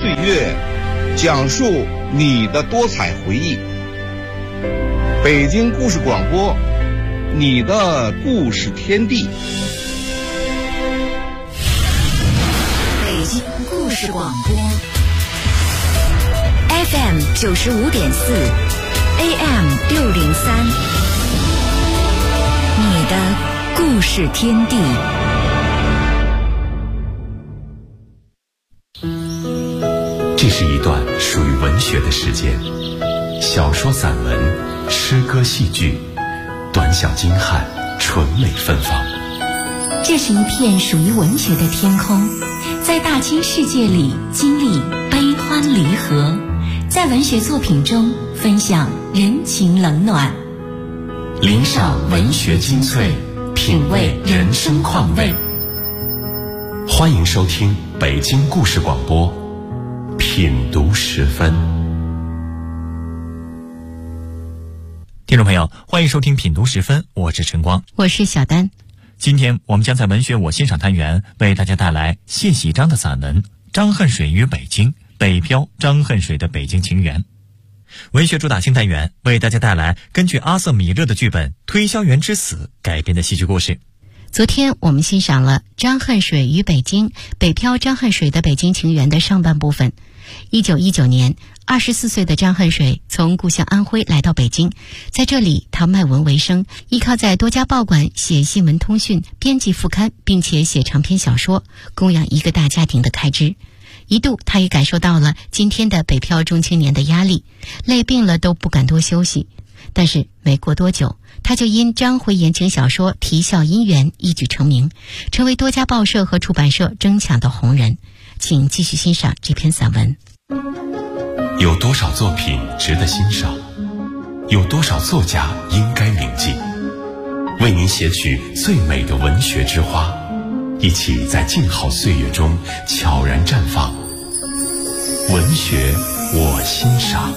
岁月，讲述你的多彩回忆。北京故事广播，你的故事天地。 北京故事广播 FM 95.4 AM 603，你的故事天地。 这是一段属于文学的时间，小说、散文、诗歌、戏剧，短小精悍，纯美芬芳。 这是一片属于文学的天空，在大千世界里经历悲欢离合，在文学作品中分享人情冷暖， 领赏文学精粹，品味人生况味。欢迎收听北京故事广播品读时分。 听众朋友，欢迎收听品读时分，我是晨光， 我是小丹。 今天我们将在文学我欣赏单元为大家带来谢喜章的散文《张恨水与北京》，北漂张恨水的北京情缘。文学主打新单元为大家带来根据阿瑟米勒的剧本《推销员之死》改编的戏剧故事。 昨天我们欣赏了张恨水与北京，北漂张恨水的北京情缘的上半部分。1919年，24岁的张恨水从故乡安徽来到北京，在这里他卖文为生，依靠在多家报馆写新闻通讯、编辑副刊，并且写长篇小说，供养一个大家庭的开支。一度他也感受到了今天的北漂中青年的压力，累病了都不敢多休息。但是没过多久，他就因章回言情小说《啼笑姻缘》一举成名，成为多家报社和出版社争抢的红人。请继续欣赏这篇散文。 有多少作品值得欣赏？有多少作家应该铭记？为您写取最美的文学之花，一起在静好岁月中悄然绽放。文学我欣赏。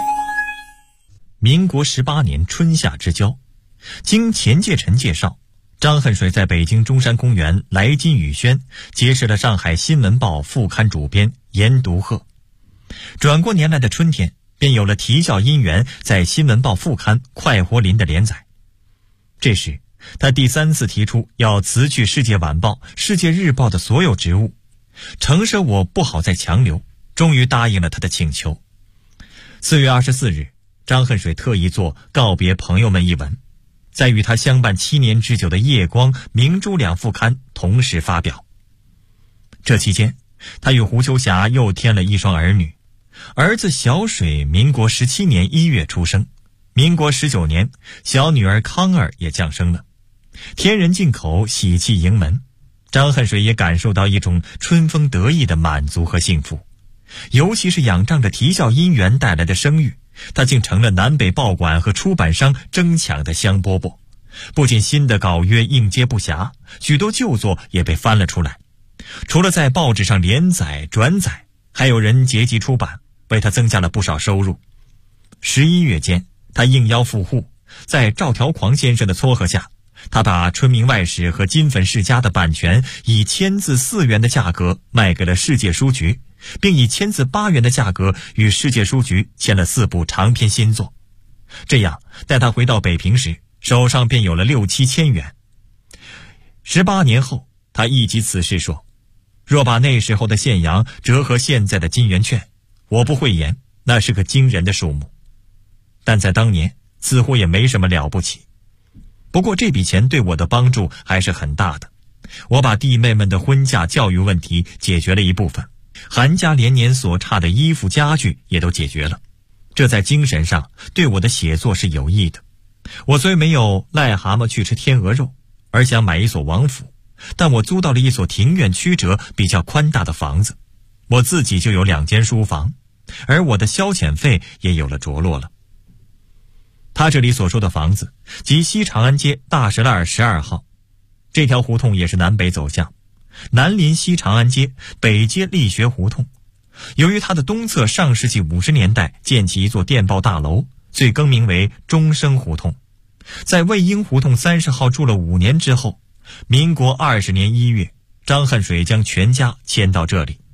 民国18年春夏之交，经钱介臣介绍，张恨水在北京中山公园来金雨轩结识了上海新闻报副刊主编严独鹤。转过年来的春天，便有了《啼笑姻缘》在新闻报副刊快活林的连载。这时他第3次提出要辞去世界晚报、世界日报的所有职务，诚舍我不好再强留，终于答应了他的请求。4月24日，张恨水特意做告别朋友们一文，在与他相伴7年之久的夜光、明珠两副刊同时发表。这期间，他与胡秋霞又添了一双儿女，儿子小水民国17年1月出生，民国19年小女儿康儿也降生了，天人进口，喜气迎门。张恨水也感受到一种春风得意的满足和幸福，尤其是仰仗着啼笑姻缘带来的声誉，他竟成了南北报馆和出版商争抢的香饽饽。不仅新的稿约应接不暇，许多旧作也被翻了出来。除了在报纸上连载转载，还有人结集出版，为他增加了不少收入。11月间，他应邀赴沪，在赵条狂先生的撮合下，他把《春明外史》和《金粉世家》的版权以签字4元的价格卖给了世界书局，并以签字8元的价格与世界书局签了4部长篇新作。这样，待他回到北平时，手上便有了6、7千元。18年后，他忆及此事说：“若把那时候的现洋折合现在的金圆券，我不讳言，那是个惊人的数目。但在当年，似乎也没什么了不起。不过这笔钱对我的帮助还是很大的。我把弟妹们的婚嫁教育问题解决了一部分，韩家连年所差的衣服家具也都解决了。这在精神上对我的写作是有益的。我虽没有癞蛤蟆去吃天鹅肉，而想买一所王府，但我租到了一所庭院曲折、比较宽大的房子。我自己就有2间书房，而我的消遣费也有了着落了。”他这里所说的房子，即西长安街大石栏12号。这条胡同也是南北走向，南临西长安街，北接力学胡同。由于它的东侧上世纪50年代建起一座电报大楼，遂更名为中生胡同。在魏婴胡同30号住了5年之后，民国20年1月，张恨水将全家迁到这里。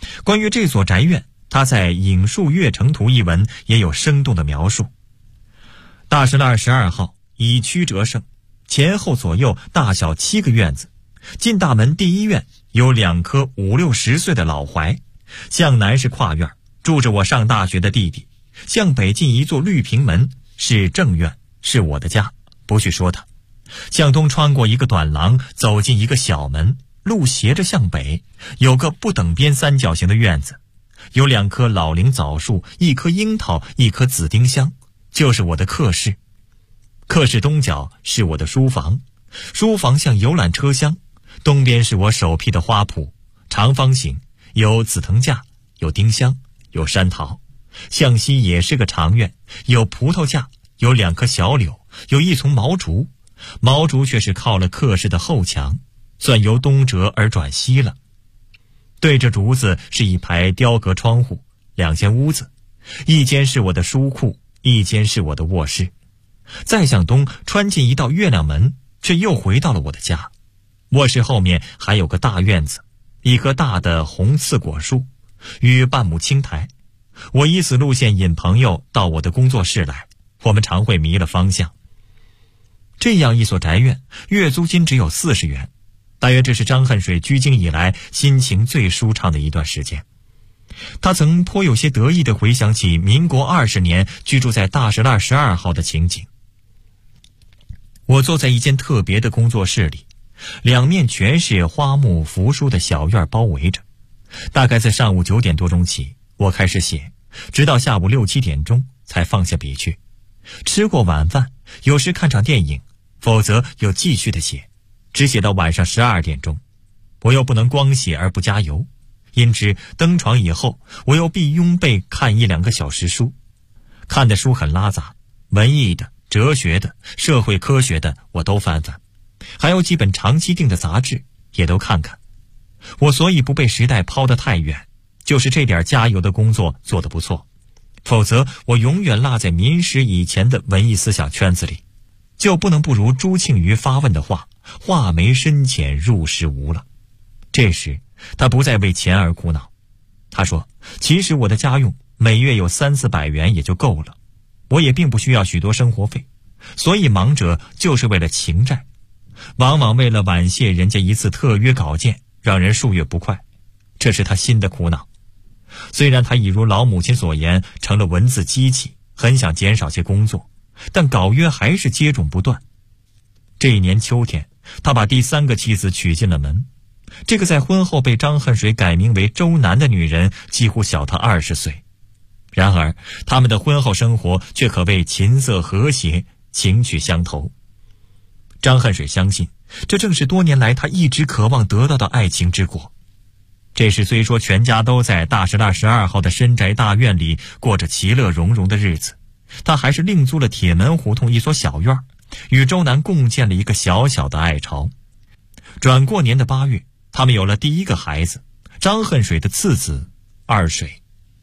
关于这所宅院，他在《影树月城图》一文也有生动的描述。大石栏12号以曲折胜，前后左右大小7个院子，进大门第一院有2棵5、60岁的老槐，向南是跨院，住着我上大学的弟弟，向北进一座绿屏门，是正院，是我的家，不去说它。向东穿过一个短廊，走进一个小门，路斜着向北，有个不等边三角形的院子，有2棵老龄枣树，1棵樱桃，1棵紫丁香，就是我的客室。客室东角是我的书房，书房像游览车厢，东边是我首批的花圃，长方形，有紫藤架，有丁香，有山桃。向西也是个长院，有葡萄架，有2棵小柳，有1丛毛竹，毛竹却是靠了客室的后墙，算由东折而转西了。对着竹子是一排雕格窗户，2间屋子，一间是我的书库，一间是我的卧室。再向东穿进一道月亮门，却又回到了我的家。卧室后面还有个大院子，1棵大的红刺果树与半亩青苔。我以此路线引朋友到我的工作室来，我们常会迷了方向。这样一所宅院，月租金只有40元，大约这是张恨水居京以来心情最舒畅的一段时间。他曾颇有些得意地回想起民国20年居住在大石栏12号的情景。我坐在一间特别的工作室里，2面全是花木扶疏的小院包围着。大概在上午9点多钟起，我开始写，直到下午6、7点钟才放下笔去。吃过晚饭，有时看场电影，否则又继续的写，只写到晚上12点钟。我又不能光写而不加油，因之登床以后，我又必拥被看1、2个小时书。看的书很拉杂，文艺的、哲学的、社会科学的我都翻翻，还有几本长期订的杂志也都看看。我所以不被时代抛得太远，就是这点加油的工作做得不错，否则我永远落在民史以前的文艺思想圈子里，就不能不如朱庆余发问的话，画眉深浅入时无了。这时他不再为钱而苦恼，他说其实我的家用每月有3、400元也就够了，我也并不需要许多生活费，所以忙者就是为了情债，往往为了婉谢人家一次特约稿件，让人数月不快，这是他新的苦恼。虽然他已如老母亲所言成了文字机器，很想减少些工作，但稿约还是接踵不断。这一年秋天，他把第3个妻子娶进了门。这个在婚后被张恨水改名为周南的女人几乎小他20岁，然而他们的婚后生活却可谓琴瑟和谐，情趣相投。张恨水相信，这正是多年来他一直渴望得到的爱情之果。这时虽说全家都在大石栏12号的深宅大院里过着其乐融融的日子，他还是另租了铁门胡同一所小院，与周南共建了一个小小的爱巢。转过年的8月，他们有了第1个孩子，张恨水的次子二水。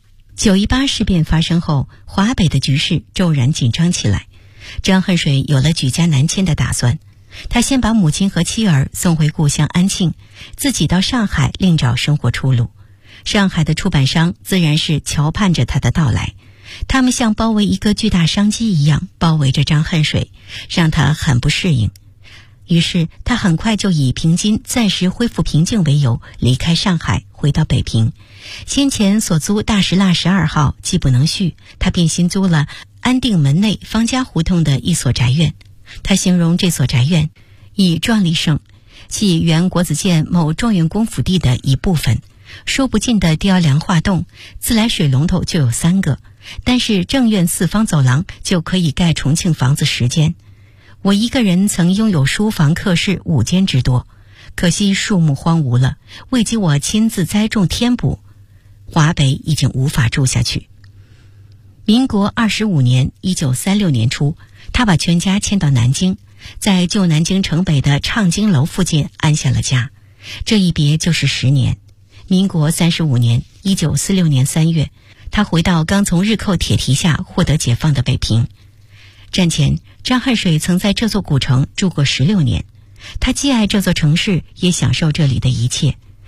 9·18事变发生后，华北的局势骤然紧张起来，张恨水有了举家南迁的打算。他先把母亲和妻儿送回故乡安庆，自己到上海另找生活出路。上海的出版商自然是瞧盼着他的到来，他们像包围一个巨大商机一样包围着张恨水，让他很不适应。于是他很快就以平津暂时恢复平静为由，离开上海回到北平。先前所租大石栏12号既不能续，他便新租了安定门内方家胡同的一所宅院。他形容这所宅院以壮丽盛，系原国子监某状元公府地的一部分，说不尽的雕梁画栋，自来水龙头就有3个，但是正院4方走廊就可以盖重庆房子10间。我一个人曾拥有书房客室5间之多，可惜树木荒芜了，未及我亲自栽种添补，华北已经无法住下去。民国25年1936年初，他把全家迁到南京，在旧南京城北的畅京楼附近安下了家。这一别就是10年。民国35年1946年3月，他回到刚从日寇铁蹄下获得解放的北平。战前，张恨水曾在这座古城住过16年，他既爱这座城市，也享受这里的一切。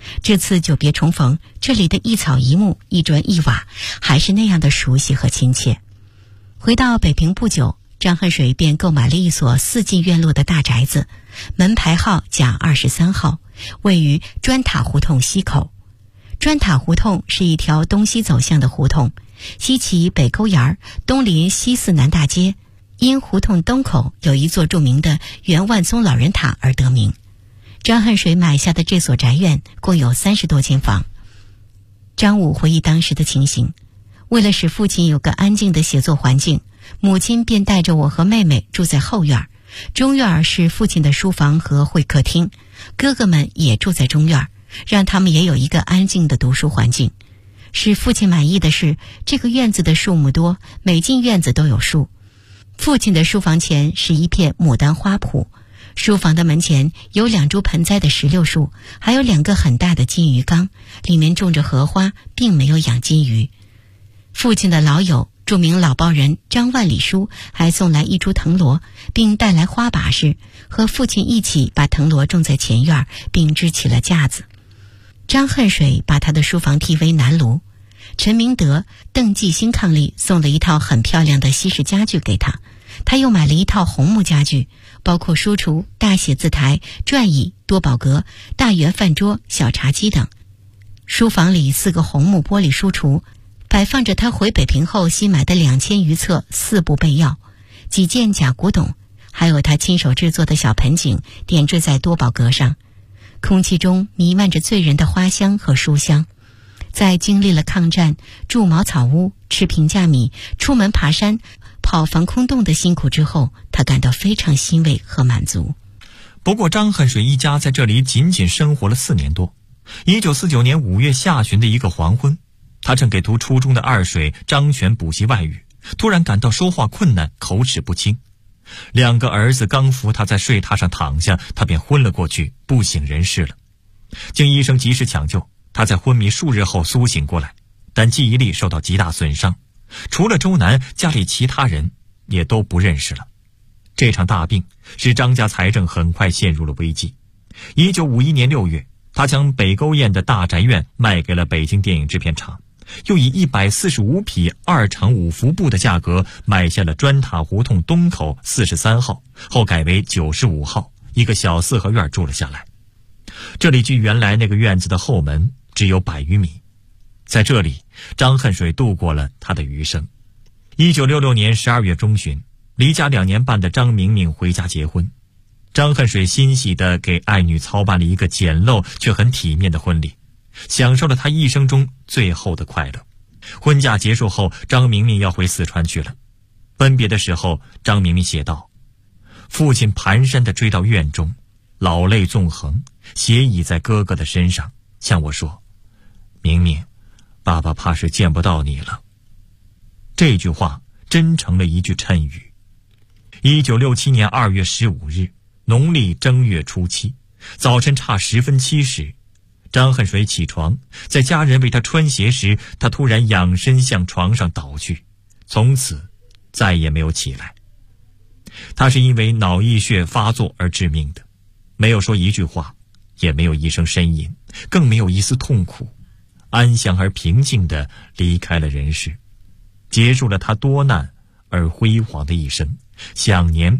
这次久别重逢，这里的一草一木、一砖一瓦，还是那样的熟悉和亲切。回到北平不久，张恨水便购买了一所4进院落的大宅子，门牌号甲23号，位于砖塔胡同西口。砖塔胡同是一条东西走向的胡同，西起北沟沿儿，东临西四南大街，因胡同东口有一座著名的袁万宗老人塔而得名。张恨水买下的这所宅院共有30多间房。张武回忆当时的情形，为了使父亲有个安静的写作环境，母亲便带着我和妹妹住在后院，中院是父亲的书房和会客厅，哥哥们也住在中院，让他们也有一个安静的读书环境。使父亲满意的是，这个院子的树木多，每进院子都有树。父亲的书房前是一片牡丹花圃，书房的门前有2株盆栽的石榴树，还有2个很大的金鱼缸，里面种着荷花，并没有养金鱼。父亲的老友著名老报人张万里书还送来1株藤萝，并带来花把式，和父亲一起把藤萝种在前院，并支起了架子。张恨水把他的书房题为南炉。陈明德、邓继兴伉俪送了一套很漂亮的西式家具给他，他又买了一套红木家具，包括书橱、大写字台、转椅、多宝格、大圆饭桌、小茶几等。书房里4个红木玻璃书橱，摆放着他回北平后新买的2000余册4部备药，几件假古董，还有他亲手制作的小盆景点缀在多宝格上。空气中弥漫着醉人的花香和书香。在经历了抗战、住茅草屋、吃平价米、出门爬山、跑防空洞的辛苦之后，他感到非常欣慰和满足。 不过张恨水一家在这里仅仅生活了4年多。1949年5月下旬的一个黄昏，他正给读初中的二水张璇补习外语，突然感到说话困难，口齿不清。2个儿子刚扶他在睡榻上躺下，他便昏了过去，不省人事了。经医生及时抢救，他在昏迷数日后苏醒过来，但记忆力受到极大损伤，除了周南，家里其他人也都不认识了。这场大病使张家财政很快陷入了危机。1951年6月，他将北沟堰的大宅院卖给了北京电影制片厂，又以145匹2场5服部的价格买下了砖塔胡同东口43号，后改为95号，一个小4合院住了下来。这里距原来那个院子的后门只有100余米，在这里张恨水度过了他的余生。1966年12月中旬，离家2年半的张明明回家结婚。张恨水欣喜地给爱女操办了一个简陋却很体面的婚礼，享受了他一生中最后的快乐。婚嫁结束后，张明明要回四川去了。分别的时候，张明明写道：父亲蹒跚地追到院中，老泪纵横，斜倚在哥哥的身上，向我说：明明，爸爸怕是见不到你了。这句话真成了一句谶语。1967年2月15日，农历正月初7，早晨差10分7时，张恨水起床，在家人为他穿鞋时，他突然仰身向床上倒去，从此再也没有起来。他是因为脑溢血发作而致命的，没有说一句话，也没有一声呻吟，更没有一丝痛苦，安详而平静地离开了人世，结束了他多难而辉煌的一生，享年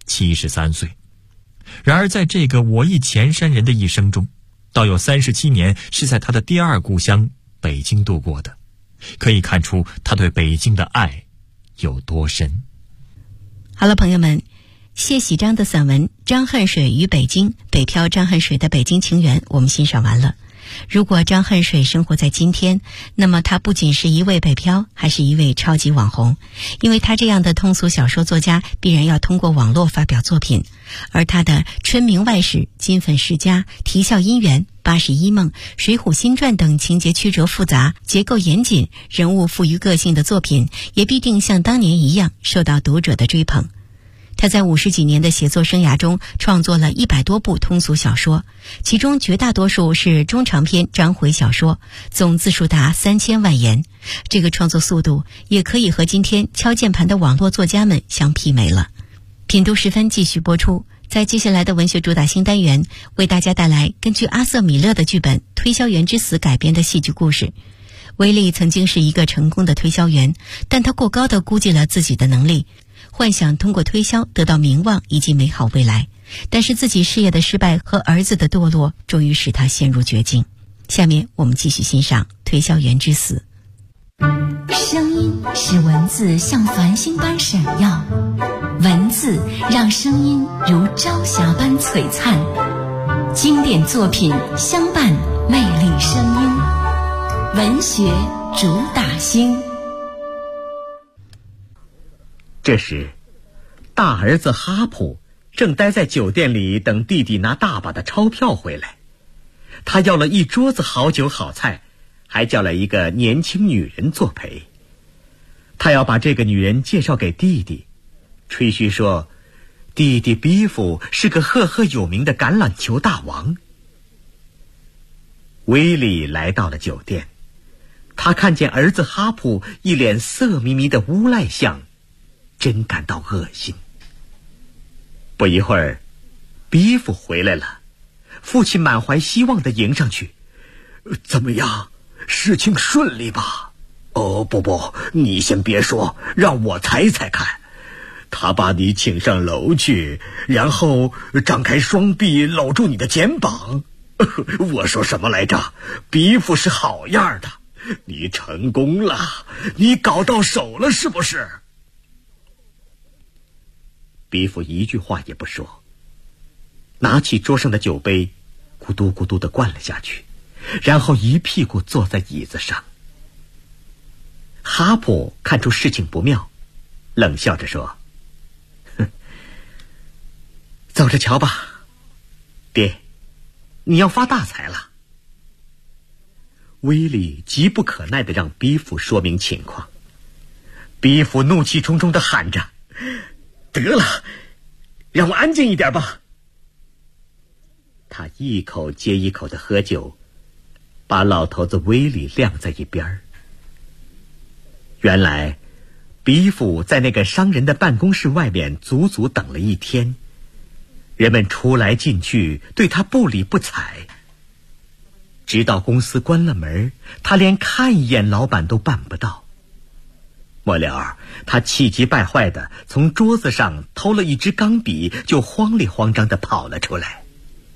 73岁。然而在这个我忆前山人的一生中，倒有37年是在他的第2故乡北京度过的，可以看出他对北京的爱有多深。 好了，朋友们，谢喜章的散文《张恨水与北京》，北漂张恨水的北京情缘我们欣赏完了。如果张恨水生活在今天，那么他不仅是一位北漂，还是一位超级网红，因为他这样的通俗小说作家必然要通过网络发表作品，而他的《春明外史》《金粉世家》《啼笑姻缘》《81梦》《水浒新传》等情节曲折复杂、结构严谨、人物富于个性的作品，也必定像当年一样受到读者的追捧。他在50几年的写作生涯中创作了100多部通俗小说，其中绝大多数是中长篇章回小说，总字数达3000万言。这个创作速度也可以和今天敲键盘的网络作家们相媲美了。品读10分继续播出， 在接下来的文学主打新单元，为大家带来根据阿瑟·米勒的剧本《推销员之死》改编的戏剧故事。威利曾经是一个成功的推销员，但他过高地估计了自己的能力，幻想通过推销得到名望以及美好未来。但是自己事业的失败和儿子的堕落，终于使他陷入绝境。下面我们继续欣赏《推销员之死》。 声音使文字像繁星般闪耀，文字让声音如朝霞般璀璨。经典作品相伴，魅力声音，文学主打星。 这时，大儿子哈普正待在酒店里等弟弟拿大把的钞票回来。他要了一桌子好酒好菜，还叫来一个年轻女人作陪。他要把这个女人介绍给弟弟，吹嘘说弟弟比夫是个赫赫有名的橄榄球大王。威利来到了酒店，他看见儿子哈普一脸色迷迷的无赖相，真感到恶心。不一会儿，比夫回来了，父亲满怀希望地迎上去。怎么样，事情顺利吧？哦，不，你先别说，让我猜猜看。他把你请上楼去，然后张开双臂搂住你的肩膀。我说什么来着？比夫是好样的，你成功了，你搞到手了是不是？比夫一句话也不说，拿起桌上的酒杯，咕嘟咕嘟地灌了下去，然后一屁股坐在椅子上。哈普看出事情不妙，冷笑着说：“哼，走着瞧吧，爹，你要发大财了。”威利急不可耐地让比夫说明情况。比夫怒气冲冲地喊着：“得了，让我安静一点吧。”他一口接一口地喝酒，把老头子威利晾在一边。原来比夫在那个商人的办公室外面足足等了一天，人们出来进去，对他不理不睬。直到公司关了门，他连看一眼老板都办不到。末了，他气急败坏地从桌子上偷了一支钢笔，就慌里慌张地跑了出来。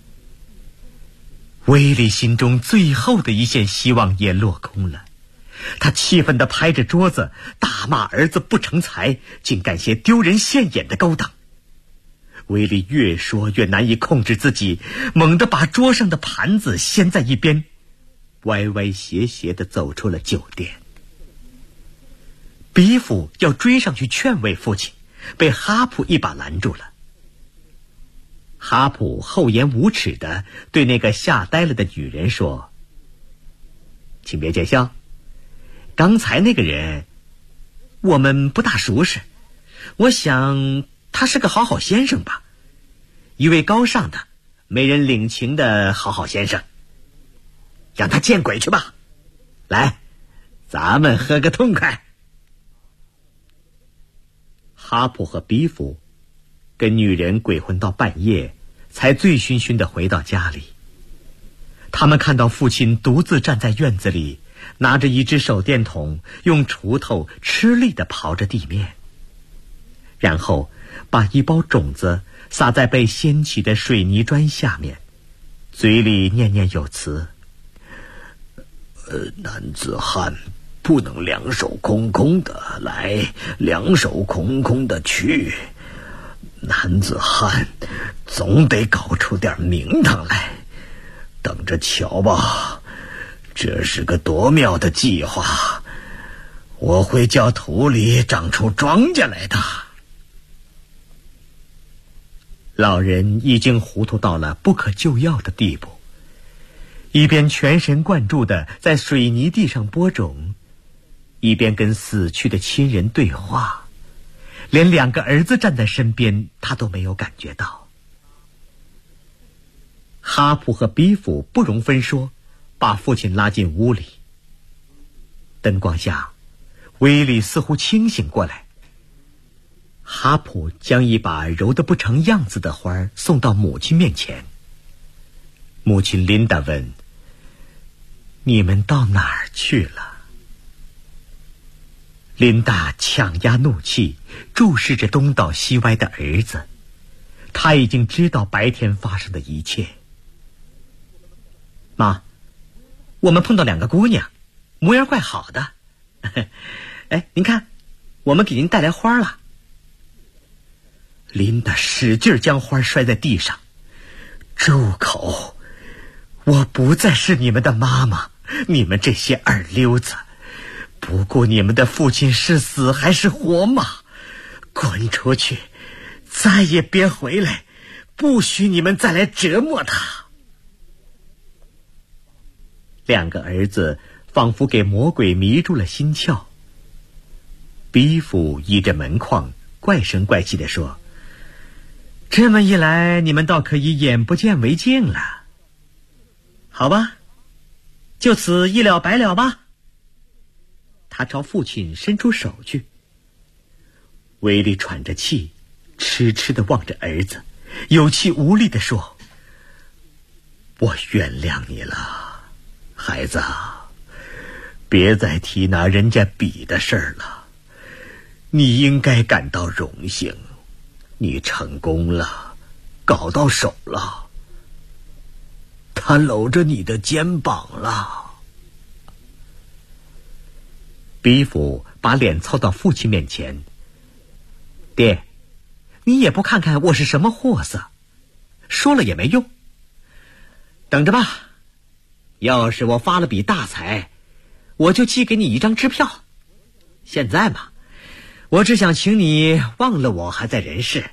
威利心中最后的一线希望也落空了，他气愤地拍着桌子，大骂儿子不成才，竟干些丢人现眼的勾当。威利越说越难以控制自己，猛地把桌上的盘子掀在一边，歪歪斜斜地走出了酒店。比夫要追上去劝慰父亲，被哈普一把拦住了。哈普厚颜无耻地对那个吓呆了的女人说：“请别见笑，刚才那个人我们不大熟识，我想他是个好好先生吧，一位高尚的没人领情的好好先生。让他见鬼去吧，来，咱们喝个痛快。”哈普和比夫跟女人鬼混到半夜，才醉醺醺地回到家里。他们看到父亲独自站在院子里，拿着一只手电筒，用锄头吃力地刨着地面，然后把一包种子撒在被掀起的水泥砖下面，嘴里念念有词：“男子汉不能两手空空的来，两手空空的去。男子汉总得搞出点名堂来，等着瞧吧，这是个多妙的计划，我会叫土里长出庄稼来的。”老人已经糊涂到了不可救药的地步，一边全神贯注地在水泥地上播种，一边跟死去的亲人对话，连两个儿子站在身边他都没有感觉到。哈普和比夫不容分说，把父亲拉进屋里。灯光下，威利似乎清醒过来。 哈普将一把揉得不成样子的花送到母亲面前。母亲琳达问：“你们到哪儿去了？”琳达强压怒气，注视着东倒西歪的儿子。他已经知道白天发生的一切。妈，我们碰到2个姑娘，模样怪好的。哎，您看，我们给您带来花了。琳达使劲将花摔在地上。住口！我不再是你们的妈妈，你们这些二流子，不顾你们的父亲是死还是活吗？滚出去，再也别回来，不许你们再来折磨他。2个儿子仿佛给魔鬼迷住了心窍。比夫依着门框怪声怪气地说：“这么一来，你们倒可以眼不见为净了。好吧，就此一了百了吧。”他朝父亲伸出手去。威利喘着气，痴痴地望着儿子，有气无力地说：“我原谅你了，孩子，别再提拿人家笔的事儿了。你应该感到荣幸，你成功了，搞到手了。他搂着你的肩膀了。”比夫把脸凑到父亲面前：“爹，你也不看看我是什么货色，说了也没用。等着吧，要是我发了笔大财，我就寄给你一张支票。现在嘛，我只想请你忘了我还在人世。”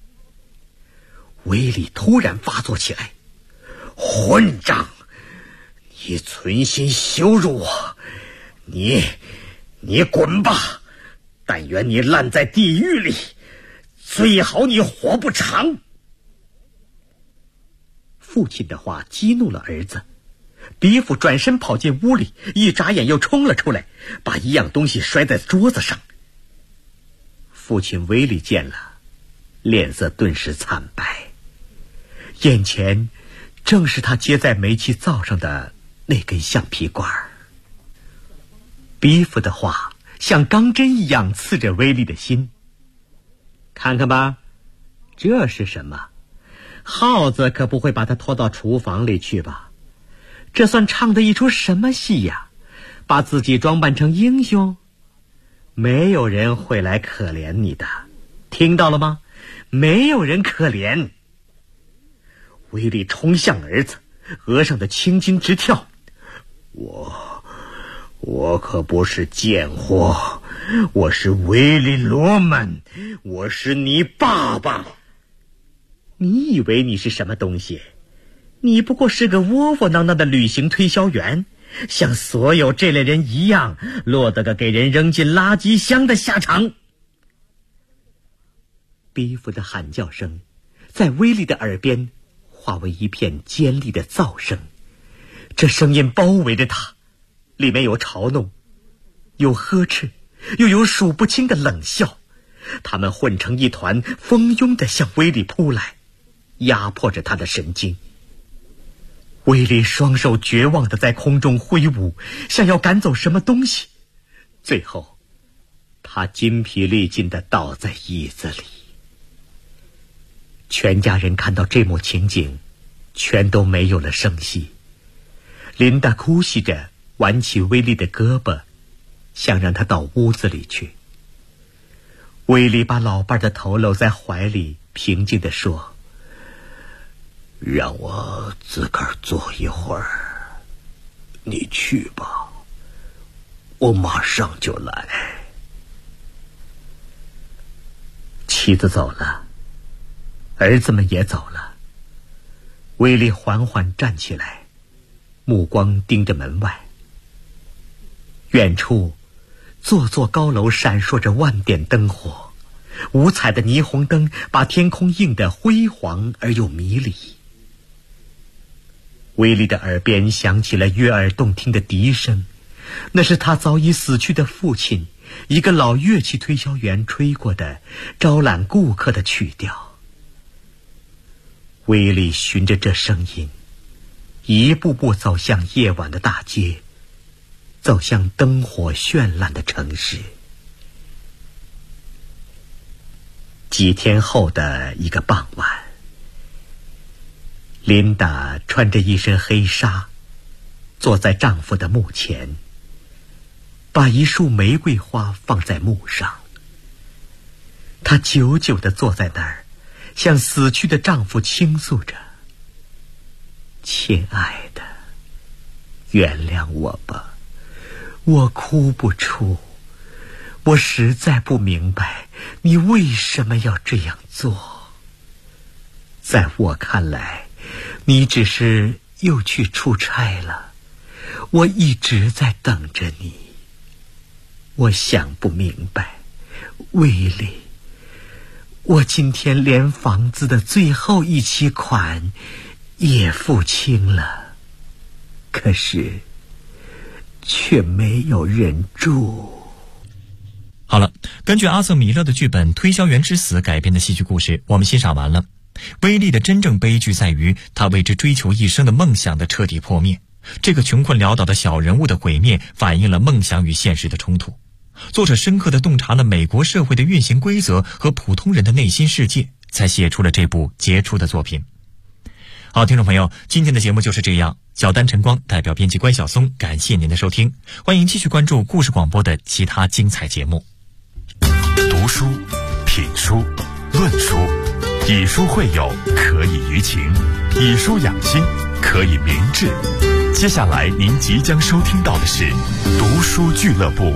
威利突然发作起来：“混账！你存心羞辱我，你滚吧！但愿你烂在地狱里，最好你活不长。”父亲的话激怒了儿子，比夫转身跑进屋里，一眨眼又冲了出来，把一样东西摔在桌子上。父亲威利见了，脸色顿时惨白，眼前正是他接在煤气灶上的那根橡皮管。比夫的话像钢针一样刺着威利的心。看看吧，这是什么？耗子可不会把他拖到厨房里去吧？这算唱的一出什么戏呀？把自己装扮成英雄？没有人会来可怜你的，听到了吗？没有人可怜。威利冲向儿子，额上的青筋直跳。我可不是贱货，我是威利·罗曼，我是你爸爸。你以为你是什么东西？你不过是个窝窝囊囊的旅行推销员，像所有这类人一样，落得个给人扔进垃圾箱的下场。比夫的喊叫声在威利的耳边化为一片尖利的噪声，这声音包围着他，里面有嘲弄，有呵斥，又有数不清的冷笑，他们混成一团，蜂拥地向威利扑来，压迫着他的神经。威利双手绝望地在空中挥舞，想要赶走什么东西，最后他筋疲力尽地倒在椅子里。全家人看到这幕情景，全都没有了声息。琳达哭泣着挽起威利的胳膊，想让他到屋子里去。威利把老伴的头搂在怀里，平静地说：“让我自个儿坐一会儿，你去吧，我马上就来。”妻子走了，儿子们也走了。威利缓缓站起来，目光盯着门外。远处座座高楼闪烁着万点灯火，五彩的霓虹灯把天空映得辉煌而又迷离。威利的耳边响起了悦耳动听的笛声， 那是他早已死去的父亲，一个老乐器推销员吹过的招揽顾客的曲调。威利循着这声音，一步步走向夜晚的大街，走向灯火绚烂的城市。几天后的一个傍晚，琳达穿着一身黑纱，坐在丈夫的墓前，把一束玫瑰花放在墓上。她久久地坐在那儿，向死去的丈夫倾诉着：亲爱的，原谅我吧，我哭不出，我实在不明白你为什么要这样做。在我看来，你只是又去出差了，我一直在等着你。我想不明白，威利，我今天连房子的最后一期款也付清了，可是却没有人住。 好了，根据阿瑟·米勒的剧本《推销员之死》改编的戏剧故事，我们欣赏完了。威利的真正悲剧在于他为之追求一生的梦想的彻底破灭。这个穷困潦倒的小人物的毁灭，反映了梦想与现实的冲突。作者深刻地洞察了美国社会的运行规则和普通人的内心世界，才写出了这部杰出的作品。好，听众朋友，今天的节目就是这样。小丹晨光代表编辑关晓松，感谢您的收听，欢迎继续关注故事广播的其他精彩节目。 读书、品书、论书，以书会友，可以娱情；以书养心，可以明志。接下来您即将收听到的是读书俱乐部。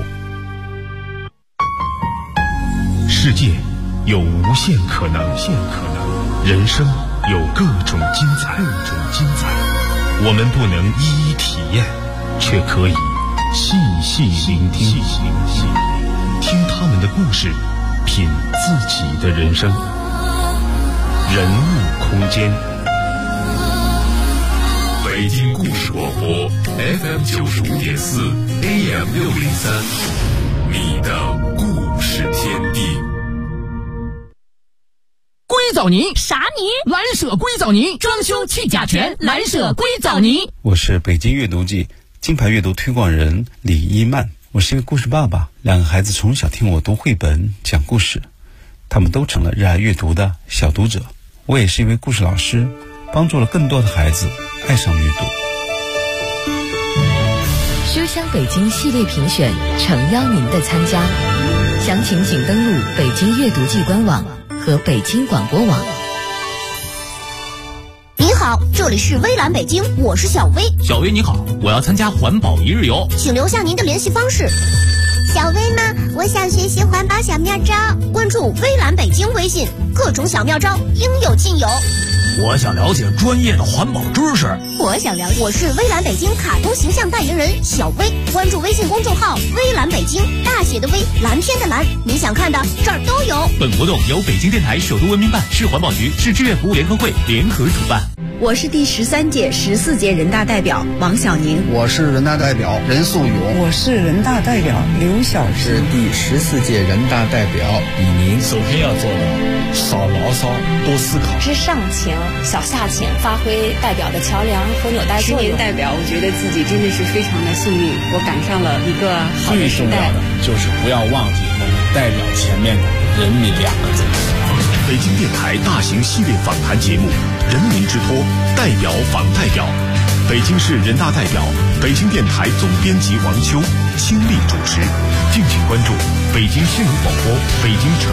世界有无限可能，人生有各种精彩。我们不能一一体验，却可以细细聆听，听他们的故事，品自己的人生。人物空间，北京故事广播 FM 95.4 AM 603，你的故事天地。 硅藻泥啥泥？ 蓝舍硅藻泥，装修去甲醛，蓝舍硅藻泥。 我是北京阅读季金牌阅读推广人李一曼，我是一个故事爸爸，两个孩子从小听我读绘本讲故事，他们都成了热爱阅读的小读者。我也是一位故事老师，帮助了更多的孩子爱上阅读。 书香北京系列评选诚邀您的参加，详情请登录北京阅读季官网和北京广播网。 您好，这里是微蓝北京，我是小薇。 小薇你好，我要参加环保一日游， 请留下您的联系方式。 小薇吗？我想学习环保小妙招， 关注微蓝北京微信，各种小妙招应有尽有。 我想了解专业的环保知识。 我想了解，我是微蓝北京卡通形象代言人小薇，关注微信公众号微蓝北京，大写的微，蓝天的蓝，你想看的这儿都有。 本活动由北京电台首都文明办、市环保局、市志愿服务联合会联合主办。 我是第13届、14届人大代表王小宁。 我是人大代表任素勇。 我是人大代表刘晓石。 是第14届人大代表李宁。 首先要做的少牢骚，多思考。 是上情小下情，发挥代表的桥梁和纽带作用。 10年代表，我觉得自己真的是非常的幸运，我赶上了一个好的时代。 最重要的就是不要忘记我们代表前面的人民2个字。 北京电台大型系列访谈节目《人民之托》代表访代表，北京市人大代表，北京电台总编辑王秋亲力主持。敬请关注北京新闻广播、北京城